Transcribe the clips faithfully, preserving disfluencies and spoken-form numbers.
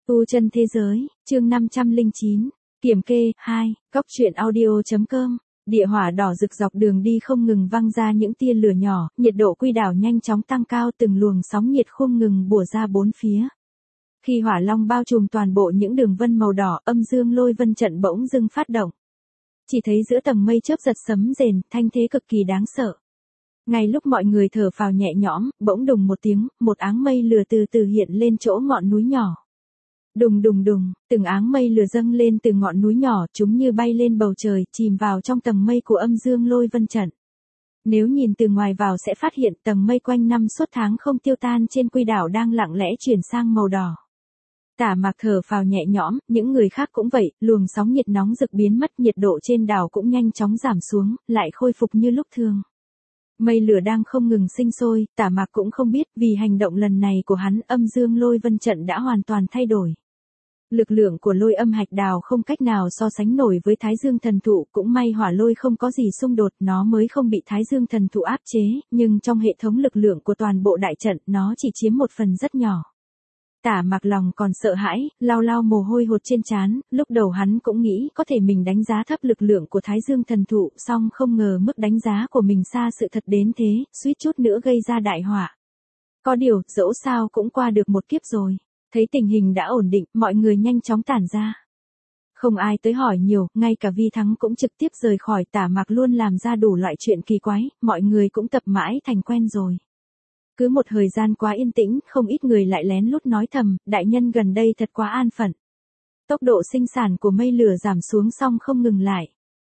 Tu chân thế giới, chương năm trăm lẻ chín, kiểm kê, hai, cóc truyện audio.com, địa hỏa đỏ rực dọc đường đi không ngừng văng ra những tia lửa nhỏ, nhiệt độ quy đảo nhanh chóng tăng cao, từng luồng sóng nhiệt không ngừng bủa ra bốn phía. Khi hỏa long bao trùm toàn bộ những đường vân màu đỏ, âm dương lôi vân trận bỗng dưng phát động. Chỉ thấy giữa tầng mây chớp giật sấm rền, thanh thế cực kỳ đáng sợ. Ngay lúc mọi người thở phào nhẹ nhõm, bỗng đùng một tiếng, một áng mây lửa từ từ hiện lên chỗ ngọn núi nhỏ. Đùng đùng đùng, từng áng mây lửa dâng lên từ ngọn núi nhỏ, chúng như bay lên bầu trời, chìm vào trong tầng mây của âm dương lôi vân trận. Nếu nhìn từ ngoài vào sẽ phát hiện tầng mây quanh năm suốt tháng không tiêu tan trên quy đảo đang lặng lẽ chuyển sang màu đỏ. Tả Mạc thở phào nhẹ nhõm, những người khác cũng vậy, luồng sóng nhiệt nóng rực biến mất, nhiệt độ trên đảo cũng nhanh chóng giảm xuống, lại khôi phục như lúc thường. Mây lửa đang không ngừng sinh sôi, Tả Mạc cũng không biết, vì hành động lần này của hắn, âm dương lôi vân trận đã hoàn toàn thay đổi. Lực lượng của lôi âm hạch đào không cách nào so sánh nổi với Thái Dương thần thụ, cũng may hỏa lôi không có gì xung đột, nó mới không bị Thái Dương thần thụ áp chế, nhưng trong hệ thống lực lượng của toàn bộ đại trận, nó chỉ chiếm một phần rất nhỏ. Tả Mạc lòng còn sợ hãi, lau lau mồ hôi hột trên trán, lúc đầu hắn cũng nghĩ có thể mình đánh giá thấp lực lượng của Thái Dương thần thụ, song không ngờ mức đánh giá của mình xa sự thật đến thế, suýt chút nữa gây ra đại họa. Có điều, dẫu sao cũng qua được một kiếp rồi. Thấy tình hình đã ổn định, mọi người nhanh chóng tản ra. Không ai tới hỏi nhiều, ngay cả Vi Thắng cũng trực tiếp rời khỏi. Tả Mạc luôn làm ra đủ loại chuyện kỳ quái, mọi người cũng tập mãi thành quen rồi. Cứ một thời gian quá yên tĩnh, không ít người lại lén lút nói thầm, đại nhân gần đây thật quá an phận. Tốc độ sinh sản của mây lửa giảm xuống xong không ngừng lại.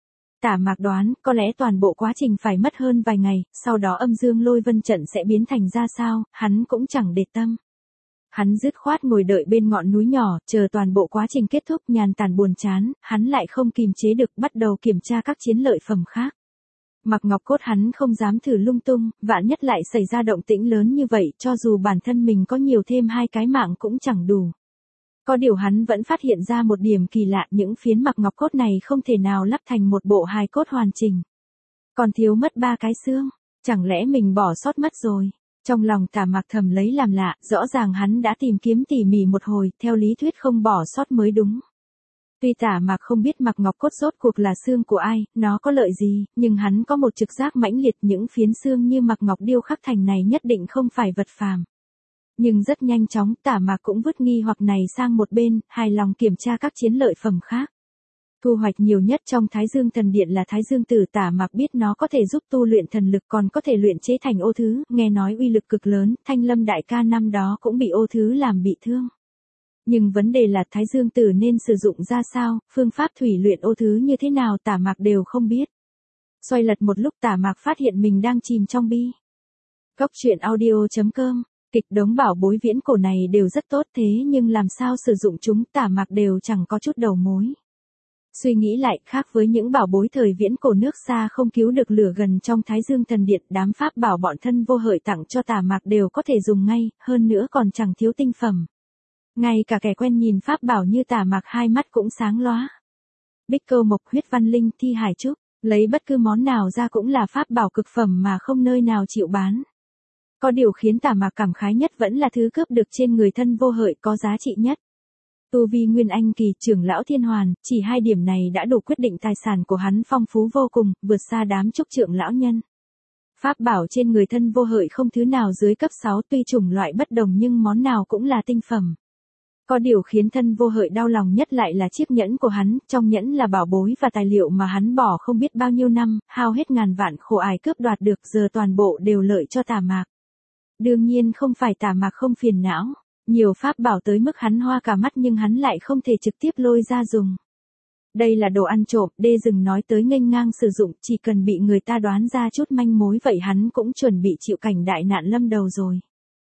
Tả Mạc đoán, có lẽ toàn bộ quá trình phải mất hơn vài ngày, sau đó âm dương lôi vân trận sẽ biến thành ra sao, hắn cũng chẳng để tâm. Hắn dứt khoát ngồi đợi bên ngọn núi nhỏ, chờ toàn bộ quá trình kết thúc, nhàn tản buồn chán, hắn lại không kìm chế được, bắt đầu kiểm tra các chiến lợi phẩm khác. Mặc ngọc cốt hắn không dám thử lung tung, vạn nhất lại xảy ra động tĩnh lớn như vậy, cho dù bản thân mình có nhiều thêm hai cái mạng cũng chẳng đủ. Có điều hắn vẫn phát hiện ra một điểm kỳ lạ, những phiến mặc ngọc cốt này không thể nào lắp thành một bộ hài cốt hoàn chỉnh. Còn thiếu mất ba cái xương, chẳng lẽ mình bỏ sót mất rồi? Trong lòng Tả Mạc thầm lấy làm lạ, rõ ràng hắn đã tìm kiếm tỉ mỉ một hồi, theo lý thuyết không bỏ sót mới đúng. Tuy Tả Mạc không biết mặc ngọc cốt rốt cuộc là xương của ai, nó có lợi gì, nhưng hắn có một trực giác mãnh liệt, những phiến xương như mặc ngọc điêu khắc thành này nhất định không phải vật phàm. Nhưng rất nhanh chóng, Tả Mạc cũng vứt nghi hoặc này sang một bên, hài lòng kiểm tra các chiến lợi phẩm khác. Thu hoạch nhiều nhất trong Thái Dương thần điện là Thái Dương tử. Tả Mạc biết nó có thể giúp tu luyện thần lực, còn có thể luyện chế thành ô thứ, nghe nói uy lực cực lớn, Thanh Lâm đại ca năm đó cũng bị ô thứ làm bị thương. Nhưng vấn đề là Thái Dương tử nên sử dụng ra sao, phương pháp thủy luyện ô thứ như thế nào Tả Mạc đều không biết. Xoay lật một lúc Tả Mạc phát hiện mình đang chìm trong bi. Cóc truyện audio.com, kịch đống bảo bối viễn cổ này đều rất tốt, thế nhưng làm sao sử dụng chúng Tả Mạc đều chẳng có chút đầu mối. Suy nghĩ lại, khác với những bảo bối thời viễn cổ nước xa không cứu được lửa gần trong Thái Dương thần điện, đám pháp bảo bọn thân vô hợi tặng cho Tả Mạc đều có thể dùng ngay, hơn nữa còn chẳng thiếu tinh phẩm. Ngay cả kẻ quen nhìn pháp bảo như Tả Mạc hai mắt cũng sáng lóa. Bích câu mộc, huyết văn linh, thi hải trúc, lấy bất cứ món nào ra cũng là pháp bảo cực phẩm mà không nơi nào chịu bán. Có điều khiến Tả Mạc cảm khái nhất vẫn là thứ cướp được trên người thân vô hợi có giá trị nhất. Tu vi Nguyên Anh kỳ, trưởng lão Thiên Hoàn, chỉ hai điểm này đã đủ quyết định tài sản của hắn phong phú vô cùng, vượt xa đám trúc trưởng lão nhân. Pháp bảo trên người thân vô hợi không thứ nào dưới cấp sáu, tuy chủng loại bất đồng nhưng món nào cũng là tinh phẩm. Có điều khiến thân vô hợi đau lòng nhất lại là chiếc nhẫn của hắn, trong nhẫn là bảo bối và tài liệu mà hắn bỏ không biết bao nhiêu năm, hao hết ngàn vạn khổ ải cướp đoạt được, giờ toàn bộ đều lợi cho Tả Mạc. Đương nhiên không phải Tả Mạc không phiền não. Nhiều pháp bảo tới mức hắn hoa cả mắt nhưng hắn lại không thể trực tiếp lôi ra dùng. Đây là đồ ăn trộm, đê dừng nói tới nghênh ngang sử dụng, chỉ cần bị người ta đoán ra chút manh mối vậy hắn cũng chuẩn bị chịu cảnh đại nạn lâm đầu rồi.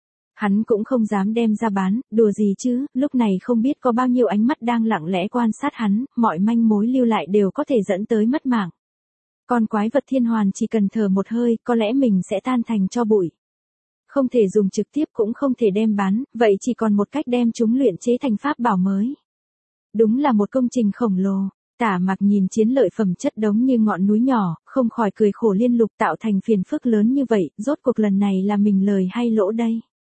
Hắn cũng không dám đem ra bán, đùa gì chứ, lúc này không biết có bao nhiêu ánh mắt đang lặng lẽ quan sát hắn, mọi manh mối lưu lại đều có thể dẫn tới mất mạng. Con quái vật Thiên Hoàn chỉ cần thở một hơi, có lẽ mình sẽ tan thành tro bụi. Không thể dùng trực tiếp cũng không thể đem bán, vậy chỉ còn một cách đem chúng luyện chế thành pháp bảo mới. Đúng là một công trình khổng lồ. Tả Mạc nhìn chiến lợi phẩm chất đống như ngọn núi nhỏ, không khỏi cười khổ liên lục, tạo thành phiền phức lớn như vậy, rốt cuộc lần này là mình lời hay lỗ đây.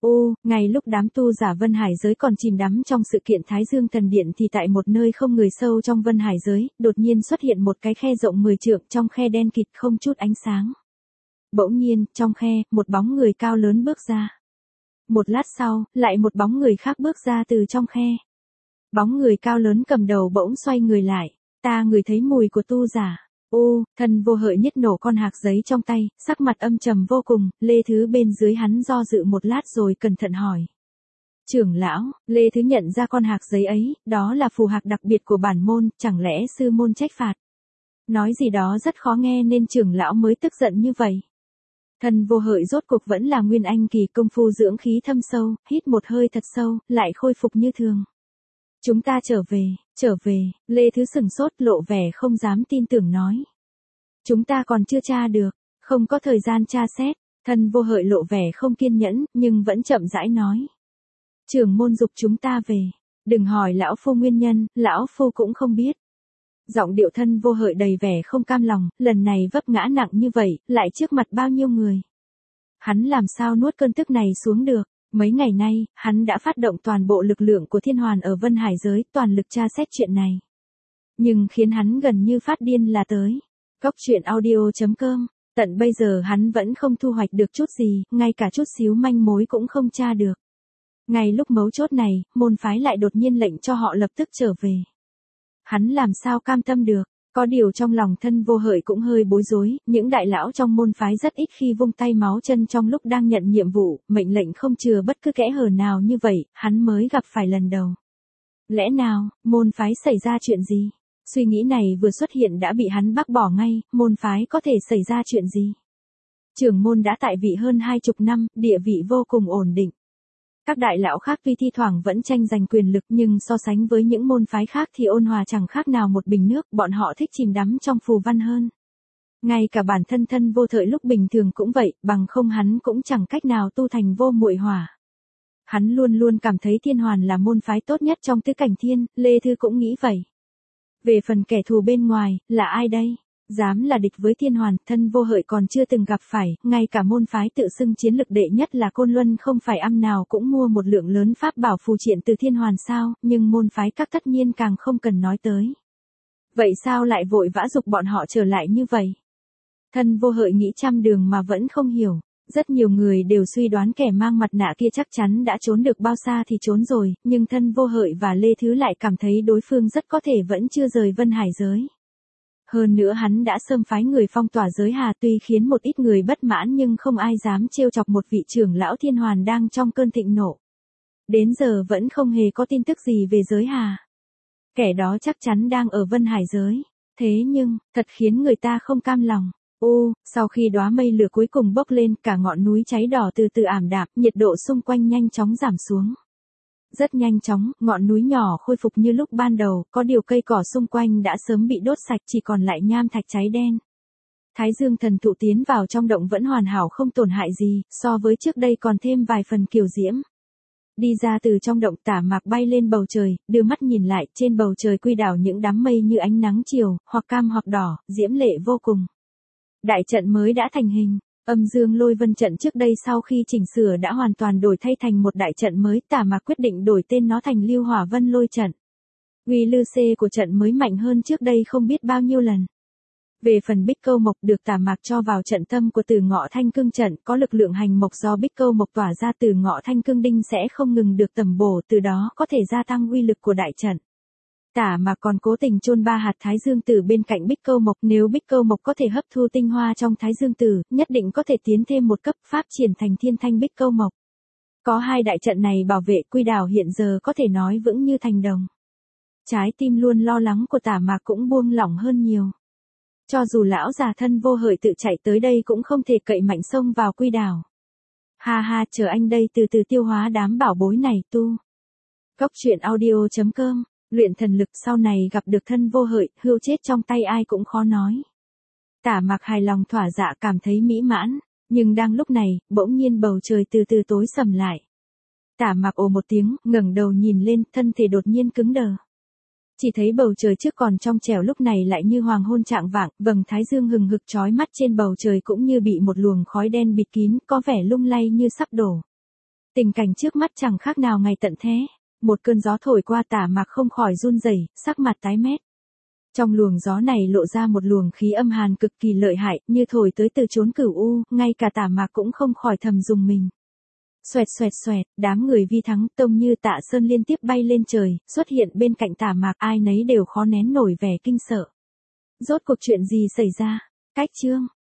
Ô, ngay lúc đám tu giả Vân Hải giới còn chìm đắm trong sự kiện Thái Dương Thần Điện thì tại một nơi không người sâu trong Vân Hải giới, đột nhiên xuất hiện một cái khe rộng mười trượng, trong khe đen kịt không chút ánh sáng. Bỗng nhiên, trong khe, một bóng người cao lớn bước ra. Một lát sau, lại một bóng người khác bước ra từ trong khe. Bóng người cao lớn cầm đầu bỗng xoay người lại. Ta ngửi thấy mùi của tu giả. Ô, Thân Vô Hợi nhét nổ con hạc giấy trong tay, sắc mặt âm trầm vô cùng, Lê Thứ bên dưới hắn do dự một lát rồi cẩn thận hỏi. Trưởng lão, Lê Thứ nhận ra con hạc giấy ấy, đó là phù hạc đặc biệt của bản môn, chẳng lẽ sư môn trách phạt. Nói gì đó rất khó nghe nên trưởng lão mới tức giận như vậy. Thân Vô Hợi rốt cuộc vẫn là nguyên anh kỳ, công phu dưỡng khí thâm sâu, hít một hơi thật sâu, lại khôi phục như thường. Chúng ta trở về, trở về, Lê Thứ sừng sốt lộ vẻ không dám tin tưởng nói. Chúng ta còn chưa tra được, không có thời gian tra xét, Thân Vô Hợi lộ vẻ không kiên nhẫn, nhưng vẫn chậm rãi nói. Trưởng môn dục chúng ta về, đừng hỏi lão phu nguyên nhân, lão phu cũng không biết. Giọng điệu Thân Vô Hợi đầy vẻ không cam lòng, lần này vấp ngã nặng như vậy, lại trước mặt bao nhiêu người. Hắn làm sao nuốt cơn tức này xuống được. Mấy ngày nay, hắn đã phát động toàn bộ lực lượng của Thiên Hoàn ở Vân Hải giới, toàn lực tra xét chuyện này. Nhưng khiến hắn gần như phát điên là tới. Cóc truyện audio chấm com, tận bây giờ hắn vẫn không thu hoạch được chút gì, ngay cả chút xíu manh mối cũng không tra được. Ngay lúc mấu chốt này, môn phái lại đột nhiên lệnh cho họ lập tức trở về. Hắn làm sao cam tâm được, có điều trong lòng Thân Vô Hợi cũng hơi bối rối, những đại lão trong môn phái rất ít khi vung tay máu chân trong lúc đang nhận nhiệm vụ, mệnh lệnh không chừa bất cứ kẽ hở nào như vậy, hắn mới gặp phải lần đầu. Lẽ nào, môn phái xảy ra chuyện gì? Suy nghĩ này vừa xuất hiện đã bị hắn bác bỏ ngay, môn phái có thể xảy ra chuyện gì? Trưởng môn đã tại vị hơn hai chục năm, địa vị vô cùng ổn định. Các đại lão khác tuy thi thoảng vẫn tranh giành quyền lực nhưng so sánh với những môn phái khác thì ôn hòa chẳng khác nào một bình nước, bọn họ thích chìm đắm trong phù văn hơn. Ngay cả bản thân Thân Vô Hợi lúc bình thường cũng vậy, bằng không hắn cũng chẳng cách nào tu thành vô muội hỏa. Hắn luôn luôn cảm thấy Thiên Hoàn là môn phái tốt nhất trong tứ cảnh thiên, Lê Thư cũng nghĩ vậy. Về phần kẻ thù bên ngoài, là ai đây? Dám là địch với Thiên Hoàn, Thân Vô Hợi còn chưa từng gặp phải, ngay cả môn phái tự xưng chiến lực đệ nhất là Côn Luân không phải âm nào cũng mua một lượng lớn pháp bảo phù triện từ Thiên Hoàn sao, nhưng môn phái các tất nhiên càng không cần nói tới. Vậy sao lại vội vã dục bọn họ trở lại như vậy? Thân Vô Hợi nghĩ trăm đường mà vẫn không hiểu. Rất nhiều người đều suy đoán kẻ mang mặt nạ kia chắc chắn đã trốn được bao xa thì trốn rồi, nhưng Thân Vô Hợi và Lê Thứ lại cảm thấy đối phương rất có thể vẫn chưa rời Vân Hải giới. Hơn nữa hắn đã sớm phái người phong tỏa giới hà, tuy khiến một ít người bất mãn nhưng không ai dám trêu chọc một vị trưởng lão Thiên Hoàn đang trong cơn thịnh nộ. Đến giờ vẫn không hề có tin tức gì về giới hà. Kẻ đó chắc chắn đang ở Vân Hải giới. Thế nhưng, thật khiến người ta không cam lòng. Ô, sau khi đóa mây lửa cuối cùng bốc lên, cả ngọn núi cháy đỏ từ từ ảm đạm, nhiệt độ xung quanh nhanh chóng giảm xuống. Rất nhanh chóng, ngọn núi nhỏ khôi phục như lúc ban đầu, có điều cây cỏ xung quanh đã sớm bị đốt sạch, chỉ còn lại nham thạch cháy đen. Thái Dương thần thụ tiến vào trong động vẫn hoàn hảo không tổn hại gì, so với trước đây còn thêm vài phần kiều diễm. Đi ra từ trong động, Tả Mạc bay lên bầu trời, đưa mắt nhìn lại, trên bầu trời quy đảo những đám mây như ánh nắng chiều, hoặc cam hoặc đỏ, diễm lệ vô cùng. Đại trận mới đã thành hình. Âm Dương Lôi Vân trận trước đây sau khi chỉnh sửa đã hoàn toàn đổi thay thành một đại trận mới, Tả Mạc quyết định đổi tên nó thành Lưu Hỏa Vân Lôi trận. Uy lư xê của trận mới mạnh hơn trước đây không biết bao nhiêu lần. Về phần Bích Câu Mộc được Tả Mạc cho vào trận tâm của Tử Ngọ Thanh Cương trận, có lực lượng hành mộc do Bích Câu Mộc tỏa ra, Tử Ngọ Thanh Cương đinh sẽ không ngừng được tẩm bổ, từ đó có thể gia tăng uy lực của đại trận. Tả Mạc còn cố tình chôn ba hạt Thái Dương Tử bên cạnh Bích Câu Mộc, nếu Bích Câu Mộc có thể hấp thu tinh hoa trong Thái Dương Tử, nhất định có thể tiến thêm một cấp, pháp triển thành Thiên Thanh Bích Câu Mộc. Có hai đại trận này bảo vệ, Quy Đảo hiện giờ có thể nói vững như thành đồng. Trái tim luôn lo lắng của Tả Mạc cũng buông lỏng hơn nhiều. Cho dù lão già Thân Vô Hợi tự chạy tới đây cũng không thể cậy mạnh xông vào Quy Đảo. Ha ha, chờ anh đây từ từ tiêu hóa đám bảo bối này tu. Cóc truyện audio chấm com. Luyện thần lực sau này gặp được Thân Vô Hợi, hươu chết trong tay ai cũng khó nói. Tả Mạc hài lòng thỏa dạ cảm thấy mỹ mãn, nhưng đang lúc này, bỗng nhiên bầu trời từ từ tối sầm lại. Tả Mạc ồ một tiếng, ngẩng đầu nhìn lên, thân thể đột nhiên cứng đờ. Chỉ thấy bầu trời trước còn trong trẻo lúc này lại như hoàng hôn trạng vạng, vầng thái dương hừng hực chói mắt trên bầu trời cũng như bị một luồng khói đen bịt kín, có vẻ lung lay như sắp đổ. Tình cảnh trước mắt chẳng khác nào ngày tận thế. Một cơn gió thổi qua Tả Mạc không khỏi run rẩy, sắc mặt tái mét. Trong luồng gió này lộ ra một luồng khí âm hàn cực kỳ lợi hại, như thổi tới từ chốn cửu u, ngay cả Tả Mạc cũng không khỏi thầm rùng mình. Xoẹt xoẹt xoẹt, đám người Vi Thắng, Tông Như, Tạ Sơn liên tiếp bay lên trời, xuất hiện bên cạnh Tả Mạc, ai nấy đều khó nén nổi vẻ kinh sợ. Rốt cuộc chuyện gì xảy ra? Cách chương